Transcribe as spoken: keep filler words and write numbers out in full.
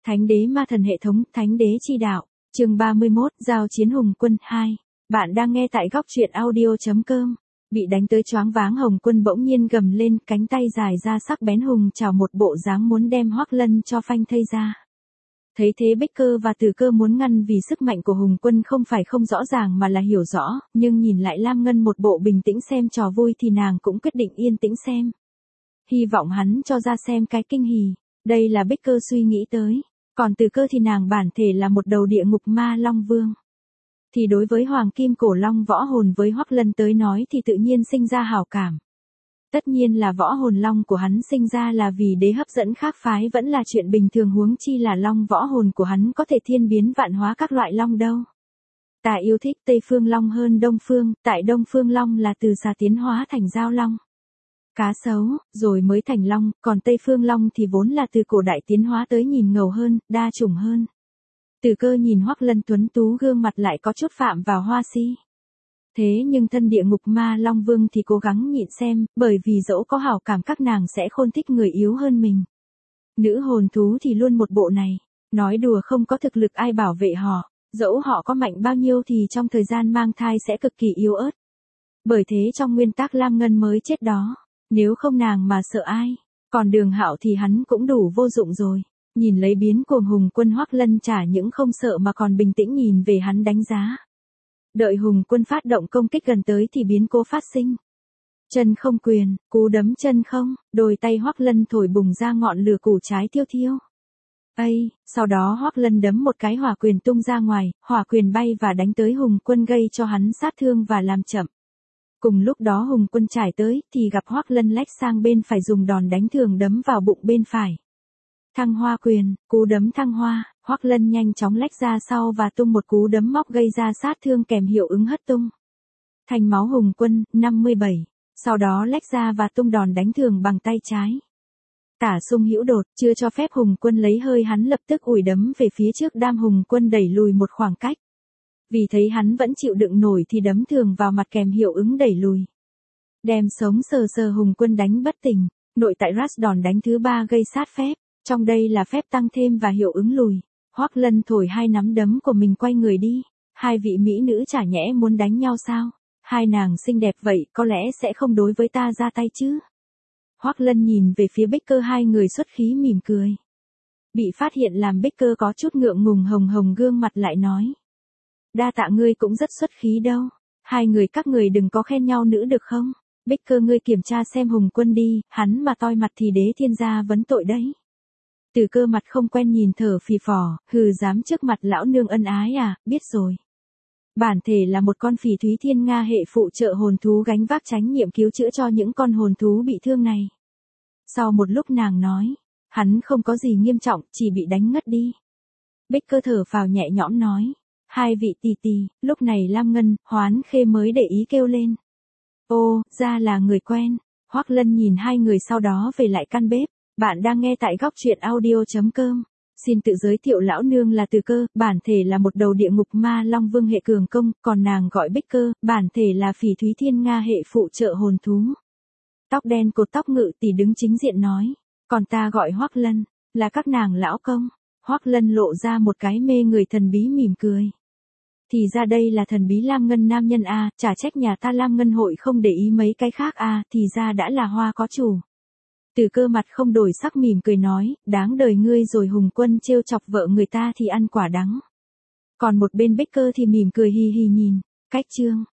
Thánh đế ma thần hệ thống, thánh đế chi đạo, chương ba mươi mốt, giao chiến Hùng Quân hai. Bạn đang nghe tại góc truyện audio.com. Bị đánh tới choáng váng Hồng Quân bỗng nhiên gầm lên, cánh tay dài ra sắc bén hùng chảo một bộ dáng muốn đem Hoắc Lân cho phanh thây ra. Thấy thế Bích Cơ và Từ Cơ muốn ngăn vì sức mạnh của Hùng Quân không phải không rõ ràng mà là hiểu rõ, nhưng nhìn lại Lam Ngân một bộ bình tĩnh xem trò vui thì nàng cũng quyết định yên tĩnh xem. Hy vọng hắn cho ra xem cái kinh hỉ, đây là Bích Cơ suy nghĩ tới. Còn Từ Cơ thì nàng bản thể là một đầu địa ngục ma long vương. Thì đối với Hoàng Kim Cổ Long võ hồn với Hoắc Lân tới nói thì tự nhiên sinh ra hảo cảm. Tất nhiên là võ hồn long của hắn sinh ra là vì đế hấp dẫn khác phái vẫn là chuyện bình thường, huống chi là long võ hồn của hắn có thể thiên biến vạn hóa các loại long đâu. Ta yêu thích Tây Phương Long hơn Đông Phương, tại Đông Phương Long là từ xà tiến hóa thành giao long, cá sấu, rồi mới thành long, còn Tây Phương Long thì vốn là từ cổ đại tiến hóa tới nhìn ngầu hơn, đa chủng hơn. Từ Cơ nhìn Hoắc Lân tuấn tú gương mặt lại có chút phạm vào hoa si. Thế nhưng thân địa ngục ma Long Vương thì cố gắng nhịn xem, bởi vì dẫu có hảo cảm các nàng sẽ khôn thích người yếu hơn mình. Nữ hồn thú thì luôn một bộ này, nói đùa không có thực lực ai bảo vệ họ, dẫu họ có mạnh bao nhiêu thì trong thời gian mang thai sẽ cực kỳ yếu ớt. Bởi thế trong nguyên tắc Lam Ngân mới chết đó, nếu không nàng mà sợ ai, còn Đường Hạo thì hắn cũng đủ vô dụng rồi. Nhìn lấy biến cuồng Hùng Quân, Hoắc Lân chả những không sợ mà còn bình tĩnh nhìn về hắn đánh giá. Đợi Hùng Quân phát động công kích gần tới thì biến cố phát sinh. Chân không quyền, cú đấm chân không, đôi tay Hoắc Lân thổi bùng ra ngọn lửa củ trái thiêu thiêu. Ây, sau đó Hoắc Lân đấm một cái hỏa quyền tung ra ngoài, hỏa quyền bay và đánh tới Hùng Quân gây cho hắn sát thương và làm chậm. Cùng lúc đó Hùng Quân trải tới thì gặp Hoắc Lân lách sang bên phải dùng đòn đánh thường đấm vào bụng bên phải. Thăng hoa quyền, cú đấm thăng hoa, Hoắc Lân nhanh chóng lách ra sau và tung một cú đấm móc gây ra sát thương kèm hiệu ứng hất tung. Thành máu Hùng Quân, năm mươi bảy, sau đó lách ra và tung đòn đánh thường bằng tay trái. Tả xung hữu đột, chưa cho phép Hùng Quân lấy hơi, hắn lập tức ủi đấm về phía trước đam Hùng Quân đẩy lùi một khoảng cách. Vì thấy hắn vẫn chịu đựng nổi thì đấm thường vào mặt kèm hiệu ứng đẩy lùi. Đem sống sờ sờ Hùng Quân đánh bất tỉnh, nội tại rush đòn đánh thứ ba gây sát phép. Trong đây là phép tăng thêm và hiệu ứng lùi. Hoắc Lân thổi hai nắm đấm của mình quay người đi. Hai vị mỹ nữ chả nhẽ muốn đánh nhau sao? Hai nàng xinh đẹp vậy có lẽ sẽ không đối với ta ra tay chứ? Hoắc Lân nhìn về phía Bích Cơ, hai người xuất khí mỉm cười. Bị phát hiện làm Bích Cơ có chút ngượng ngùng, hồng hồng gương mặt lại nói. Đa tạ ngươi cũng rất xuất khí đâu. Hai người các người đừng có khen nhau nữa được không? Bích Cơ, ngươi kiểm tra xem Hùng Quân đi, hắn mà toi mặt thì đế thiên gia vấn tội đấy. Từ Cơ mặt không quen nhìn thở phì phò, hừ, dám trước mặt lão nương ân ái à, biết rồi. Bản thể là một con phỉ thúy thiên nga hệ phụ trợ hồn thú gánh vác trách nhiệm cứu chữa cho những con hồn thú bị thương này. Sau một lúc nàng nói, hắn không có gì nghiêm trọng, chỉ bị đánh ngất đi. Bích Cơ thở phào nhẹ nhõm nói, hai vị tì tì, lúc này Lam Ngân, Hoán Khê mới để ý kêu lên. Ô, ra là người quen. Hoắc Lân nhìn hai người sau đó về lại căn bếp. Bạn đang nghe tại góc truyện audio.com. Xin tự giới thiệu, lão nương là Từ Cơ, bản thể là một đầu địa ngục ma long vương hệ cường công, còn nàng gọi Bích Cơ, bản thể là phỉ thúy thiên nga hệ phụ trợ hồn thú. Tóc đen cột tóc ngự tỷ đứng chính diện nói, còn ta gọi Hoắc Lân, là các nàng lão công. Hoắc Lân lộ ra một cái mê người thần bí mỉm cười. Thì ra đây là thần bí Lam Ngân nam nhân a, chả trách nhà ta Lam Ngân hội không để ý mấy cái khác a, thì ra đã là hoa có chủ. Từ Cơ mặt không đổi sắc mỉm cười nói, đáng đời ngươi rồi, Hùng Quân trêu chọc vợ người ta thì ăn quả đắng. Còn một bên Bích Cơ thì mỉm cười hì hì nhìn, cách chương.